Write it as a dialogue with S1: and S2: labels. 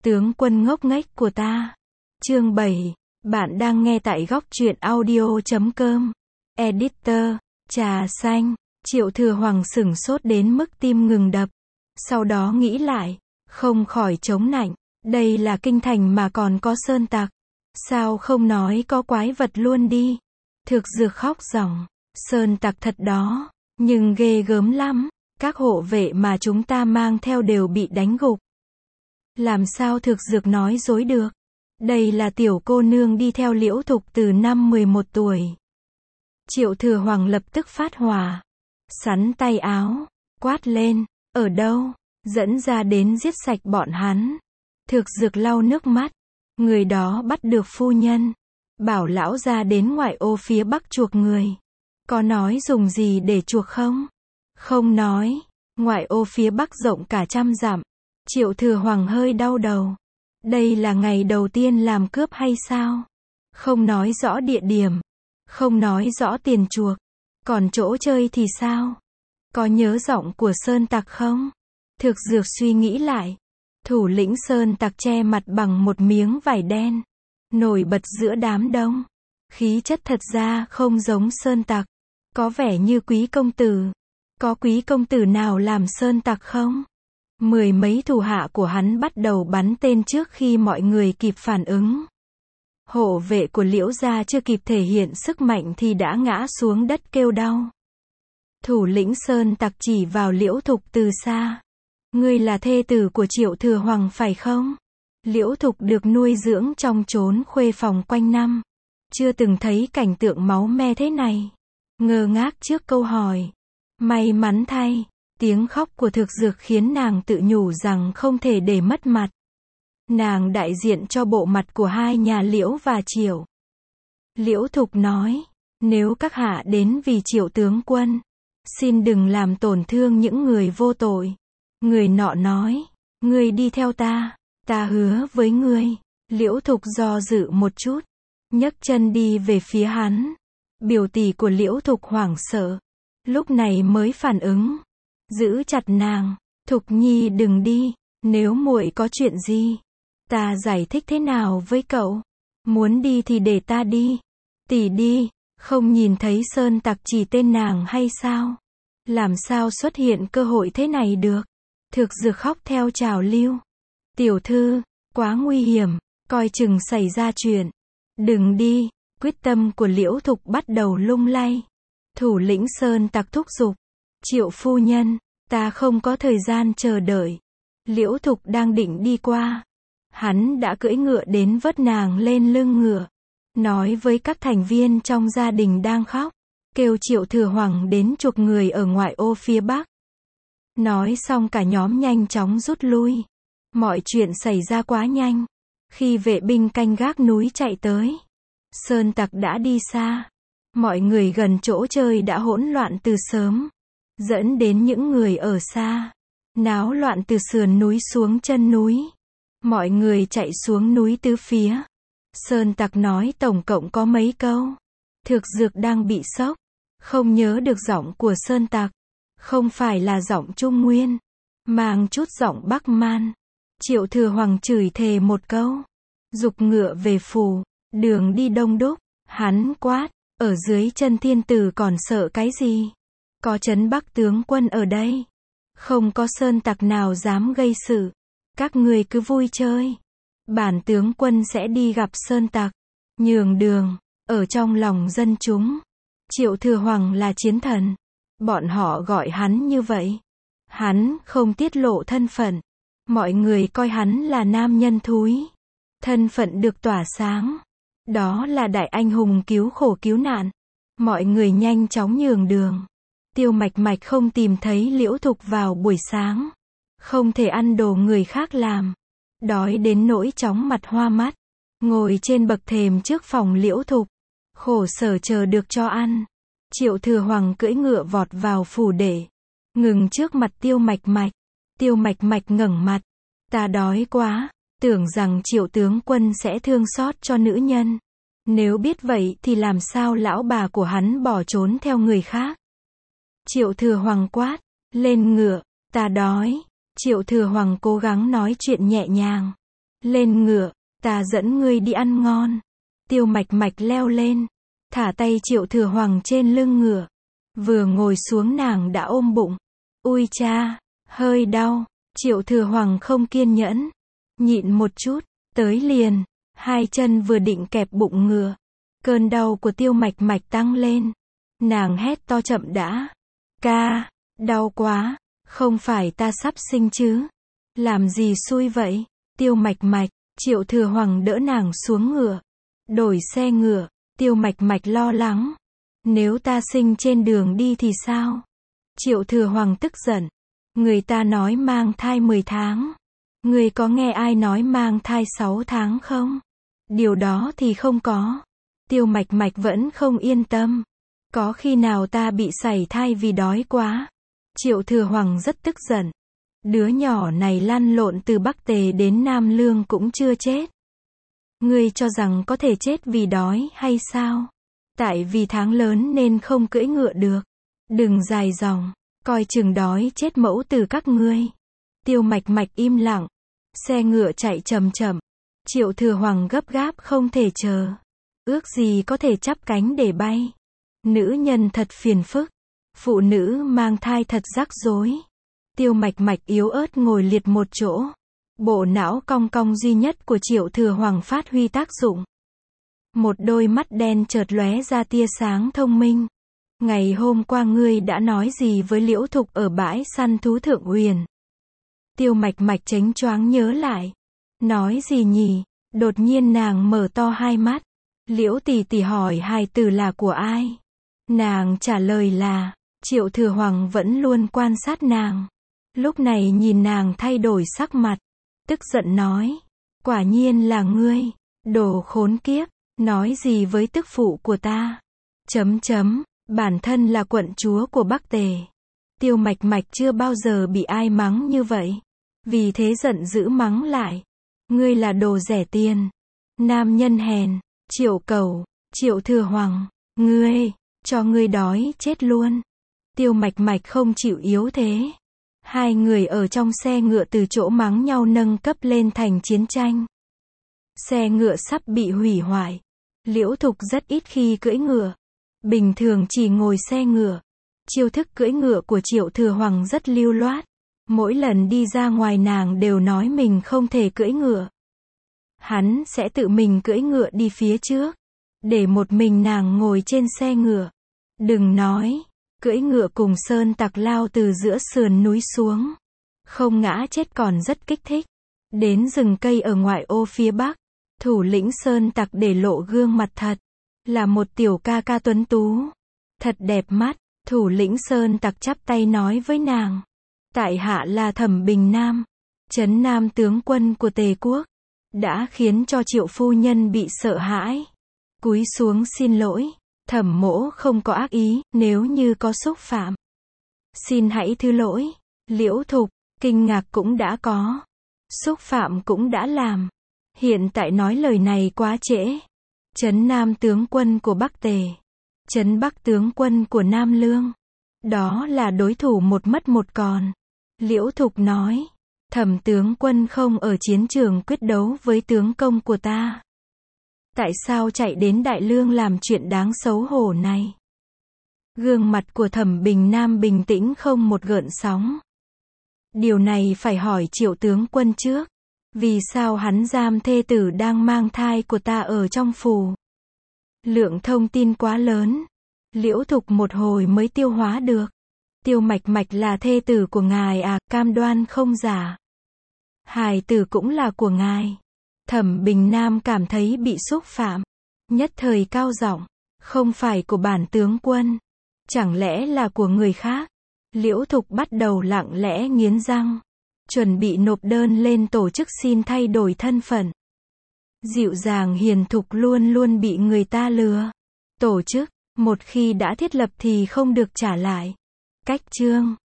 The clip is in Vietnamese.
S1: Tướng quân ngốc nghếch của ta. Chương 7. Bạn đang nghe tại góc truyện audio.com. Editor. Trà xanh. Triệu Thừa Hoàng sửng sốt đến mức tim ngừng đập. Sau đó nghĩ lại, không khỏi chống nạnh. Đây là kinh thành mà còn có sơn tặc. Sao không nói có quái vật luôn đi. Thực dược khóc ròng. Sơn tặc thật đó, nhưng ghê gớm lắm. Các hộ vệ mà chúng ta mang theo đều bị đánh gục. Làm sao thực dược nói dối được. Đây là tiểu cô nương đi theo Liễu Thục từ năm 11 tuổi. Triệu Thừa Hoàng lập tức phát hỏa. Sắn tay áo, quát lên, ở đâu, dẫn ra đến giết sạch bọn hắn. Thực dược lau nước mắt. Người đó bắt được phu nhân. Bảo lão ra đến ngoại ô phía bắc chuộc người. Có nói dùng gì để chuộc không? Không nói. Ngoại ô phía bắc rộng cả 100 dặm. Triệu Thừa Hoàng hơi đau đầu. Đây là ngày đầu tiên làm cướp hay sao? Không nói rõ địa điểm. Không nói rõ tiền chuộc. Còn chỗ chơi thì sao? Có nhớ giọng của sơn tặc không? Thực dược suy nghĩ lại. Thủ lĩnh sơn tặc che mặt bằng một miếng vải đen. Nổi bật giữa đám đông. Khí chất thật ra không giống sơn tặc. Có vẻ như quý công tử. Có quý công tử nào làm sơn tặc không? Mười mấy thủ hạ của hắn bắt đầu bắn tên trước khi mọi người kịp phản ứng. Hộ vệ của Liễu gia chưa kịp thể hiện sức mạnh thì đã ngã xuống đất kêu đau. Thủ lĩnh sơn tặc chỉ vào Liễu Thục từ xa. Ngươi là thê tử của Triệu Thừa Hoàng phải không? Liễu Thục được nuôi dưỡng trong chốn khuê phòng quanh năm. Chưa từng thấy cảnh tượng máu me thế này. Ngơ ngác trước câu hỏi. May mắn thay. Tiếng khóc của thực dược khiến nàng tự nhủ rằng không thể để mất mặt. Nàng đại diện cho bộ mặt của hai nhà Liễu và Triệu. Liễu Thục nói, nếu các hạ đến vì Triệu tướng quân, xin đừng làm tổn thương những người vô tội. Người nọ nói, ngươi đi theo ta, ta hứa với ngươi. Liễu Thục do dự một chút, nhấc chân đi về phía hắn. Biểu tỷ của Liễu Thục hoảng sợ, lúc này mới phản ứng. Giữ chặt nàng, Thục Nhi đừng đi, nếu muội có chuyện gì, ta giải thích thế nào với cậu. Muốn đi thì để ta đi. Tỷ đi, không nhìn thấy sơn tặc chỉ tên nàng hay sao? Làm sao xuất hiện cơ hội thế này được? Thực dược khóc theo trào lưu. Tiểu thư, quá nguy hiểm, coi chừng xảy ra chuyện. Đừng đi, quyết tâm của Liễu Thục bắt đầu lung lay. Thủ lĩnh sơn tặc thúc giục. Triệu phu nhân, ta không có thời gian chờ đợi. Liễu Thục đang định đi qua. Hắn đã cưỡi ngựa đến vớt nàng lên lưng ngựa. Nói với các thành viên trong gia đình đang khóc. Kêu Triệu Thừa Hoàng đến chuộc người ở ngoại ô phía bắc. Nói xong cả nhóm nhanh chóng rút lui. Mọi chuyện xảy ra quá nhanh. Khi vệ binh canh gác núi chạy tới, sơn tặc đã đi xa. Mọi người gần chỗ chơi đã hỗn loạn từ sớm. Dẫn đến những người ở xa. Náo loạn từ sườn núi xuống chân núi. Mọi người chạy xuống núi tứ phía. Sơn tặc nói tổng cộng có mấy câu. Thực dược đang bị sốc. Không nhớ được giọng của sơn tặc. Không phải là giọng Trung Nguyên. Mang chút giọng Bắc Man. Triệu Thừa Hoàng chửi thề một câu. Giục ngựa về phủ. Đường đi đông đúc. Hắn quát. Ở dưới chân thiên tử còn sợ cái gì? Có trấn Bắc tướng quân ở đây. Không có sơn tặc nào dám gây sự. Các người cứ vui chơi. Bản tướng quân sẽ đi gặp sơn tặc. Nhường đường. Ở trong lòng dân chúng. Triệu Thừa Hoàng là chiến thần. Bọn họ gọi hắn như vậy. Hắn không tiết lộ thân phận. Mọi người coi hắn là nam nhân thúi. Thân phận được tỏa sáng. Đó là đại anh hùng cứu khổ cứu nạn. Mọi người nhanh chóng nhường đường. Tiêu Mạch Mạch không tìm thấy Liễu Thục vào buổi sáng. Không thể ăn đồ người khác làm. Đói đến nỗi chóng mặt hoa mắt. Ngồi trên bậc thềm trước phòng Liễu Thục. Khổ sở chờ được cho ăn. Triệu Thừa Hoàng cưỡi ngựa vọt vào phủ để. Ngừng trước mặt Tiêu Mạch Mạch. Tiêu Mạch Mạch ngẩng mặt. Ta đói quá. Tưởng rằng Triệu tướng quân sẽ thương xót cho nữ nhân. Nếu biết vậy thì làm sao lão bà của hắn bỏ trốn theo người khác. Triệu Thừa Hoàng quát. Lên ngựa. Ta đói. Triệu Thừa Hoàng cố gắng nói chuyện nhẹ nhàng. Lên ngựa, ta dẫn ngươi đi ăn ngon. Tiêu Mạch Mạch leo lên, thả tay Triệu Thừa Hoàng trên lưng ngựa. Vừa ngồi xuống nàng đã ôm bụng. Ui cha, hơi đau. Triệu Thừa Hoàng không kiên nhẫn. Nhịn một chút, tới liền. Hai chân vừa định kẹp bụng ngựa. Cơn đau của Tiêu Mạch Mạch tăng lên. Nàng hét to chậm đã. Ca, đau quá, không phải ta sắp sinh chứ. Làm gì xui vậy? Tiêu Mạch Mạch, Triệu Thừa Hoàng đỡ nàng xuống ngựa. Đổi xe ngựa, Tiêu Mạch Mạch lo lắng. Nếu ta sinh trên đường đi thì sao? Triệu Thừa Hoàng tức giận. Người ta nói mang thai 10 tháng. Người có nghe ai nói mang thai 6 tháng không? Điều đó thì không có. Tiêu Mạch Mạch vẫn không yên tâm. Có khi nào ta bị sảy thai vì đói quá? Triệu Thừa Hoàng rất tức giận. Đứa nhỏ này lăn lộn từ Bắc Tề đến Nam Lương cũng chưa chết. Ngươi cho rằng có thể chết vì đói hay sao? Tại vì tháng lớn nên không cưỡi ngựa được. Đừng dài dòng, coi chừng đói chết mẫu tử các ngươi. Tiêu Mạch Mạch im lặng. Xe ngựa chạy chậm chậm. Triệu Thừa Hoàng gấp gáp không thể chờ. Ước gì có thể chắp cánh để bay. Nữ nhân thật phiền phức. Phụ nữ mang thai thật rắc rối. Tiêu Mạch Mạch yếu ớt ngồi liệt một chỗ. Bộ não cong cong duy nhất của Triệu Thừa Hoàng phát huy tác dụng. Một đôi mắt đen chợt lóe ra tia sáng thông minh. Ngày hôm qua ngươi đã nói gì với Liễu Thục ở bãi săn thú Thượng Uyển? Tiêu Mạch Mạch chánh choáng nhớ lại. Nói gì nhỉ? Đột nhiên nàng mở to hai mắt. Liễu tỷ tỷ hỏi hài tử là của ai? Nàng trả lời là, Triệu Thừa Hoàng vẫn luôn quan sát nàng. Lúc này nhìn nàng thay đổi sắc mặt. Tức giận nói, quả nhiên là ngươi, đồ khốn kiếp, nói gì với tức phụ của ta? Bản thân là quận chúa của Bắc Tề. Tiêu Mạch Mạch chưa bao giờ bị ai mắng như vậy. Vì thế giận dữ mắng lại. Ngươi là đồ rẻ tiền. Nam nhân hèn, Triệu Cẩu, Triệu Thừa Hoàng, ngươi, cho ngươi đói chết luôn. Tiêu Mạch Mạch không chịu yếu thế. Hai người ở trong xe ngựa từ chỗ mắng nhau nâng cấp lên thành chiến tranh. Xe ngựa sắp bị hủy hoại. Liễu Thục rất ít khi cưỡi ngựa. Bình thường chỉ ngồi xe ngựa. Chiêu thức cưỡi ngựa của Triệu Thừa Hoàng rất lưu loát. Mỗi lần đi ra ngoài nàng đều nói mình không thể cưỡi ngựa. Hắn sẽ tự mình cưỡi ngựa đi phía trước. Để một mình nàng ngồi trên xe ngựa. Đừng nói, cưỡi ngựa cùng sơn tặc lao từ giữa sườn núi xuống. Không ngã chết còn rất kích thích. Đến rừng cây ở ngoại ô phía bắc. Thủ lĩnh sơn tặc để lộ gương mặt thật. Là một tiểu ca ca tuấn tú. Thật đẹp mắt. Thủ lĩnh sơn tặc chắp tay nói với nàng. Tại hạ là Thẩm Bình Nam. Trấn Nam tướng quân của Tề quốc. Đã khiến cho Triệu phu nhân bị sợ hãi. Cúi xuống xin lỗi. Thẩm mỗ không có ác ý, nếu như có xúc phạm. Xin hãy thứ lỗi. Liễu Thục, kinh ngạc cũng đã có. Xúc phạm cũng đã làm. Hiện tại nói lời này quá trễ. Trấn Nam tướng quân của Bắc Tề. Trấn Bắc tướng quân của Nam Lương. Đó là đối thủ một mất một còn. Liễu Thục nói. Thẩm tướng quân không ở chiến trường quyết đấu với tướng công của ta. Tại sao chạy đến Đại Lương làm chuyện đáng xấu hổ này? Gương mặt của Thẩm Bình Nam bình tĩnh không một gợn sóng. Điều này phải hỏi Triệu tướng quân trước. Vì sao hắn giam thê tử đang mang thai của ta ở trong phủ? Lượng thông tin quá lớn. Liễu Thục một hồi mới tiêu hóa được. Tiêu Mạch Mạch là thê tử của ngài à, cam đoan không giả. Hài tử cũng là của ngài. Thẩm Bình Nam cảm thấy bị xúc phạm. Nhất thời cao giọng. Không phải của bản tướng quân. Chẳng lẽ là của người khác? Liễu Thục bắt đầu lặng lẽ nghiến răng. Chuẩn bị nộp đơn lên tổ chức xin thay đổi thân phận. Dịu dàng hiền thục luôn luôn bị người ta lừa. Tổ chức, một khi đã thiết lập thì không được trả lại. Cách chương